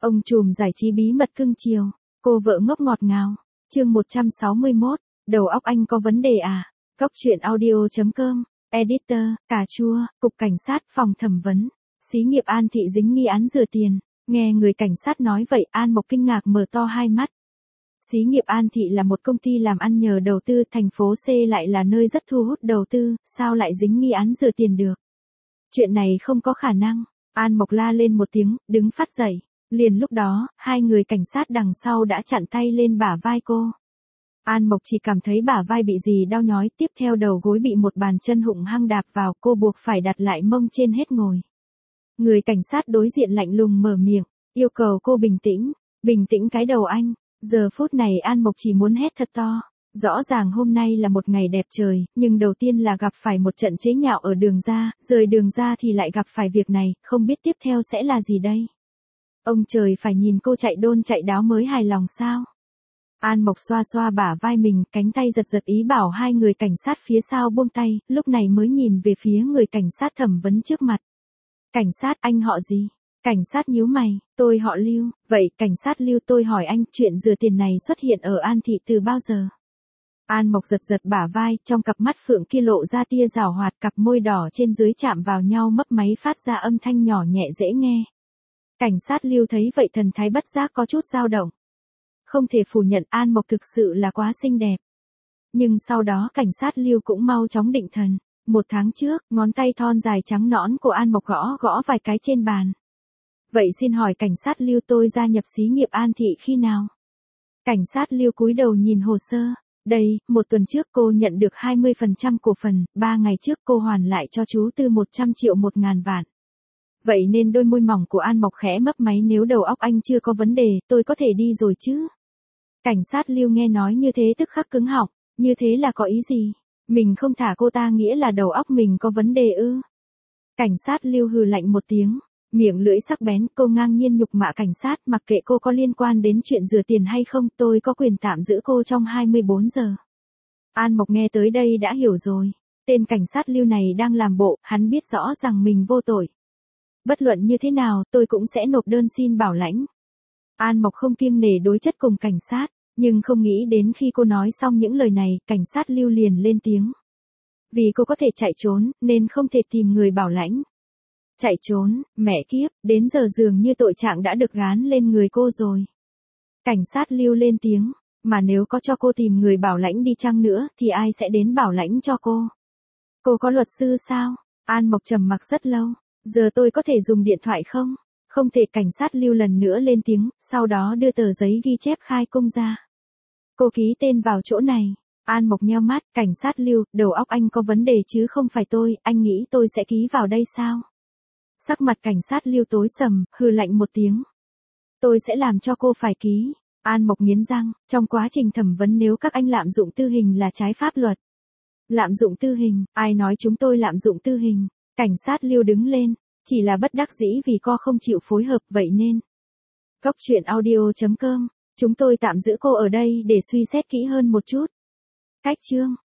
Ông trùm giải trí bí mật cưng chiều, cô vợ ngốc ngọt ngào. Chương 161, đầu óc anh có vấn đề à? Cóc truyện audio.com, editor, cà chua, cục cảnh sát, phòng thẩm vấn. Xí nghiệp An Thị dính nghi án rửa tiền. Nghe người cảnh sát nói vậy, An Mộc kinh ngạc mở to hai mắt. Xí nghiệp An Thị là một công ty làm ăn nhờ đầu tư, thành phố C lại là nơi rất thu hút đầu tư, sao lại dính nghi án rửa tiền được? Chuyện này không có khả năng. An Mộc la lên một tiếng, đứng phát dậy. Liền lúc đó, hai người cảnh sát đằng sau đã chặn tay lên bả vai cô. An Mộc chỉ cảm thấy bả vai bị gì đau nhói, tiếp theo đầu gối bị một bàn chân hung hăng đạp vào, cô buộc phải đặt lại mông trên hết ngồi. Người cảnh sát đối diện lạnh lùng mở miệng, yêu cầu cô bình tĩnh cái đầu anh. Giờ phút này An Mộc chỉ muốn hét thật to. Rõ ràng hôm nay là một ngày đẹp trời, nhưng đầu tiên là gặp phải một trận chế nhạo ở đường ra, rời đường ra thì lại gặp phải việc này, không biết tiếp theo sẽ là gì đây. Ông trời phải nhìn cô chạy đôn chạy đáo mới hài lòng sao? An Mộc xoa xoa bả vai mình, cánh tay giật giật ý bảo hai người cảnh sát phía sau buông tay, lúc này mới nhìn về phía người cảnh sát thẩm vấn trước mặt. Cảnh sát, anh họ gì? Cảnh sát nhíu mày, tôi họ Lưu. Vậy, cảnh sát Lưu, tôi hỏi anh, chuyện rửa tiền này xuất hiện ở An Thị từ bao giờ? An Mộc giật giật bả vai, trong cặp mắt phượng kia lộ ra tia giảo hoạt, cặp môi đỏ trên dưới chạm vào nhau mấp máy phát ra âm thanh nhỏ nhẹ dễ nghe. Cảnh sát Lưu thấy vậy thần thái bất giác có chút dao động. Không thể phủ nhận An Mộc thực sự là quá xinh đẹp. Nhưng sau đó cảnh sát Lưu cũng mau chóng định thần. 1 tháng trước, ngón tay thon dài trắng nõn của An Mộc gõ vài cái trên bàn. Vậy xin hỏi cảnh sát Lưu, tôi gia nhập xí nghiệp An Thị khi nào? Cảnh sát Lưu cúi đầu nhìn hồ sơ. Đây, 1 tuần trước cô nhận được 20% cổ phần, 3 ngày trước cô hoàn lại cho chú Tư 100 triệu 1.000 vạn. Vậy nên đôi môi mỏng của An Mộc khẽ mấp máy, nếu đầu óc anh chưa có vấn đề, tôi có thể đi rồi chứ? Cảnh sát Lưu nghe nói như thế tức khắc cứng họng, như thế là có ý gì? Mình không thả cô ta nghĩa là đầu óc mình có vấn đề ư? Cảnh sát Lưu hừ lạnh một tiếng, miệng lưỡi sắc bén, cô ngang nhiên nhục mạ cảnh sát, mặc kệ cô có liên quan đến chuyện rửa tiền hay không, tôi có quyền tạm giữ cô trong 24 giờ. An Mộc nghe tới đây đã hiểu rồi, tên cảnh sát Lưu này đang làm bộ, hắn biết rõ rằng mình vô tội. Bất luận như thế nào, tôi cũng sẽ nộp đơn xin bảo lãnh. An Mộc không kiêng nể đối chất cùng cảnh sát, nhưng không nghĩ đến khi cô nói xong những lời này, cảnh sát Lưu liền lên tiếng. Vì cô có thể chạy trốn, nên không thể tìm người bảo lãnh. Chạy trốn, mẹ kiếp, đến giờ dường như tội trạng đã được gán lên người cô rồi. Cảnh sát Lưu lên tiếng, mà nếu có cho cô tìm người bảo lãnh đi chăng nữa, thì ai sẽ đến bảo lãnh cho cô? Cô có luật sư sao? An Mộc trầm mặc rất lâu. Giờ tôi có thể dùng điện thoại không? Không thể, cảnh sát Lưu lần nữa lên tiếng, sau đó đưa tờ giấy ghi chép khai cung ra. Cô ký tên vào chỗ này. An Mộc nheo mắt, cảnh sát Lưu, đầu óc anh có vấn đề chứ không phải tôi, anh nghĩ tôi sẽ ký vào đây sao? Sắc mặt cảnh sát Lưu tối sầm, hừ lạnh một tiếng. Tôi sẽ làm cho cô phải ký. An Mộc nghiến răng, trong quá trình thẩm vấn nếu các anh lạm dụng tư hình là trái pháp luật. Lạm dụng tư hình, ai nói chúng tôi lạm dụng tư hình? Cảnh sát Lưu đứng lên, chỉ là bất đắc dĩ vì cô không chịu phối hợp, vậy nên. Cóc truyện audio.com, chúng tôi tạm giữ cô ở đây để suy xét kỹ hơn một chút. Cách chương